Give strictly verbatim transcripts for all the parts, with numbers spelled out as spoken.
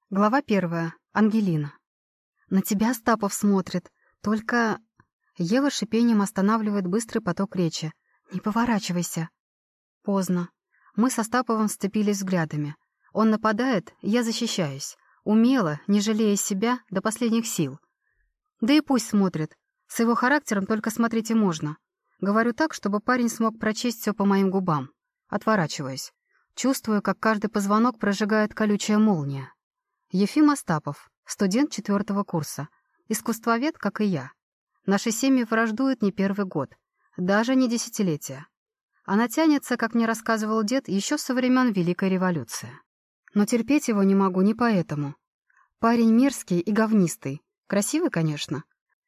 Глава первая. Ангелина. «На тебя Остапов смотрит. Только...» Ева шипением останавливает быстрый поток речи. «Не поворачивайся». Поздно. Мы с Остаповым сцепились взглядами. Он нападает, я защищаюсь. Умело, не жалея себя, до последних сил. Да и пусть смотрит. С его характером только смотреть и можно. Говорю так, чтобы парень смог прочесть все по моим губам. Отворачиваюсь. Чувствую, как каждый позвонок прожигает колючая молния. Ефим Остапов, студент четвертого курса. Искусствовед, как и я. Наши семьи враждуют не первый год. Даже не десятилетия. Она тянется, как мне рассказывал дед, еще со времен Великой революции. Но терпеть его не могу не поэтому. Парень мерзкий и говнистый. Красивый, конечно.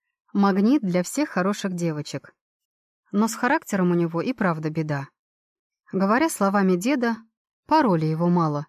Магнит для всех хороших девочек. Но с характером у него и правда беда. Говоря словами деда, пароли его мало.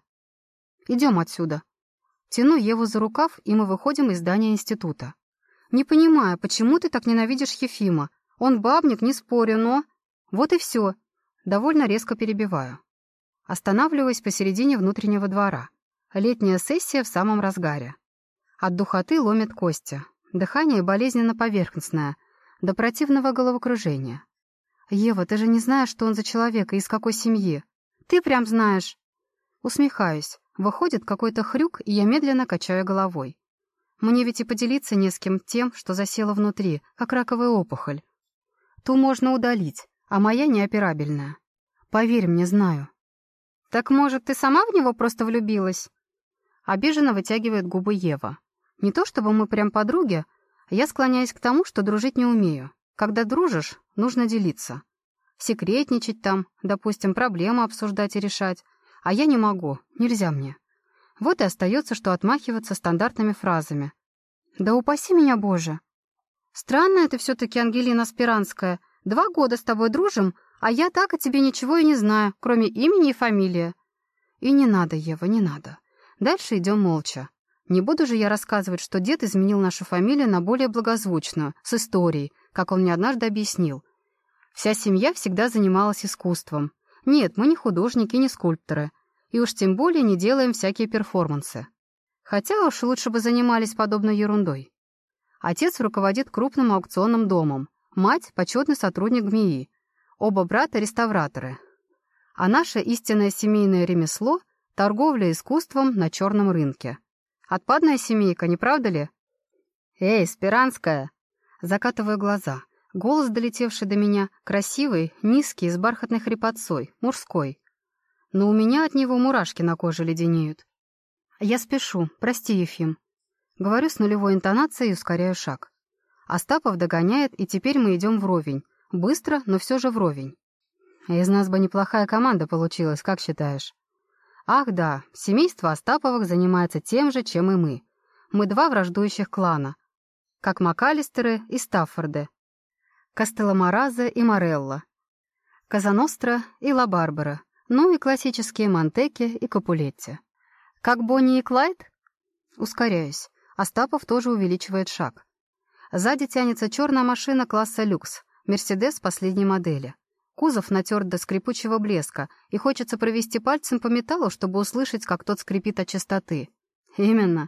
«Идем отсюда». Тяну Еву за рукав, и мы выходим из здания института. «Не понимаю, почему ты так ненавидишь Ефима? Он бабник, не спорю, но...» «Вот и все». Довольно резко перебиваю. Останавливаюсь посередине внутреннего двора. Летняя сессия в самом разгаре. От духоты ломит кости. Дыхание болезненно поверхностное. До противного головокружения. «Ева, ты же не знаешь, что он за человек и из какой семьи?» «Ты прям знаешь». Усмехаюсь. Выходит какой-то хрюк, и я медленно качаю головой. Мне ведь и поделиться не с кем тем, что засело внутри, как раковая опухоль. Ту можно удалить, а моя неоперабельная. Поверь мне, знаю. «Так, может, ты сама в него просто влюбилась?» Обиженно вытягивает губы Ева. Не то чтобы мы прям подруги, я склоняюсь к тому, что дружить не умею. Когда дружишь, нужно делиться. Секретничать там, допустим, проблемы обсуждать и решать. А я не могу, нельзя мне. Вот и остается, что отмахиваться стандартными фразами. «Да упаси меня, Боже!» «Странная ты все-таки, Ангелина Спиранская. Два года с тобой дружим, а я так о тебе ничего и не знаю, кроме имени и фамилии». И не надо, Ева, не надо. Дальше идем молча. Не буду же я рассказывать, что дед изменил нашу фамилию на более благозвучную, с историей, как он мне однажды объяснил. Вся семья всегда занималась искусством. Нет, мы не художники, не скульпторы. И уж тем более не делаем всякие перформансы. Хотя уж лучше бы занимались подобной ерундой. Отец руководит крупным аукционным домом. Мать — почетный сотрудник ГМИИ. Оба брата — реставраторы. А наше истинное семейное ремесло — торговля искусством на черном рынке. Отпадная семейка, не правда ли? «Эй, Спиранская!» Закатываю глаза. Голос, долетевший до меня, красивый, низкий, с бархатной хрипотцой, мужской. Но у меня от него мурашки на коже леденеют. Я спешу, прости, Ефим. Говорю с нулевой интонацией и ускоряю шаг. Остапов догоняет, и теперь мы идем вровень. Быстро, но все же вровень. Из нас бы неплохая команда получилась, как считаешь? Ах да, семейство Остаповых занимается тем же, чем и мы. Мы два враждующих клана. Как МакАлистеры и Стаффорды. Кастелламараззе и Морелло, Казаностро и Ла Барбара, ну и классические Монтеки и Капулетти. Как Бонни и Клайд? Ускоряюсь. Остапов тоже увеличивает шаг. Сзади тянется черная машина класса люкс, Мерседес последней модели. Кузов натерт до скрипучего блеска, и хочется провести пальцем по металлу, чтобы услышать, как тот скрипит от чистоты. Именно.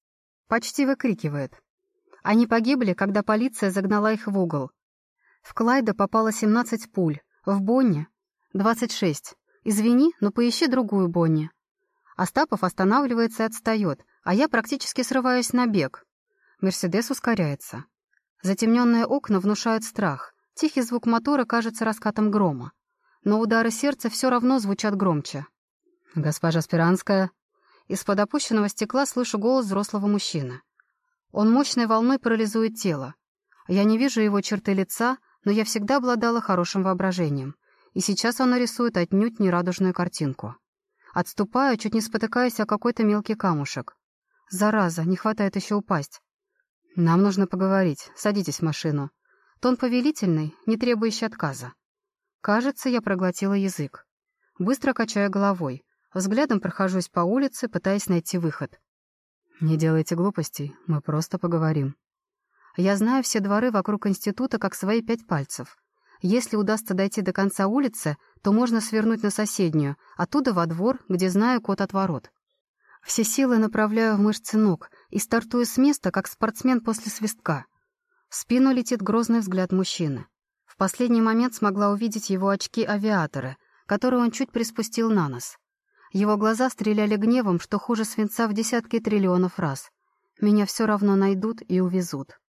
Почти выкрикивает. Они погибли, когда полиция загнала их в угол. В Клайда попало семнадцать пуль, в Бонни — двадцать шесть. Извини, но поищи другую Бонни. Остапов останавливается и отстает, а я практически срываюсь на бег. Мерседес ускоряется. Затемненные окна внушают страх. Тихий звук мотора кажется раскатом грома. Но удары сердца все равно звучат громче. «Госпожа Спиранская». Из-под опущенного стекла слышу голос взрослого мужчины. Он мощной волной парализует тело. Я не вижу его черты лица, но я всегда обладала хорошим воображением, и сейчас оно рисует отнюдь нерадужную картинку. Отступаю, чуть не спотыкаясь о какой-то мелкий камушек. Зараза, не хватает еще упасть. «Нам нужно поговорить. Садитесь в машину». Тон повелительный, не требующий отказа. Кажется, я проглотила язык. Быстро качаю головой. Взглядом прохожусь по улице, пытаясь найти выход. «Не делайте глупостей, мы просто поговорим». Я знаю все дворы вокруг института как свои пять пальцев. Если удастся дойти до конца улицы, то можно свернуть на соседнюю, оттуда во двор, где знаю код от ворот. Все силы направляю в мышцы ног и стартую с места, как спортсмен после свистка. В спину летит грозный взгляд мужчины. В последний момент смогла увидеть его очки-авиаторы, которые он чуть приспустил на нос. Его глаза стреляли гневом, что хуже свинца в десятки триллионов раз. Меня все равно найдут и увезут.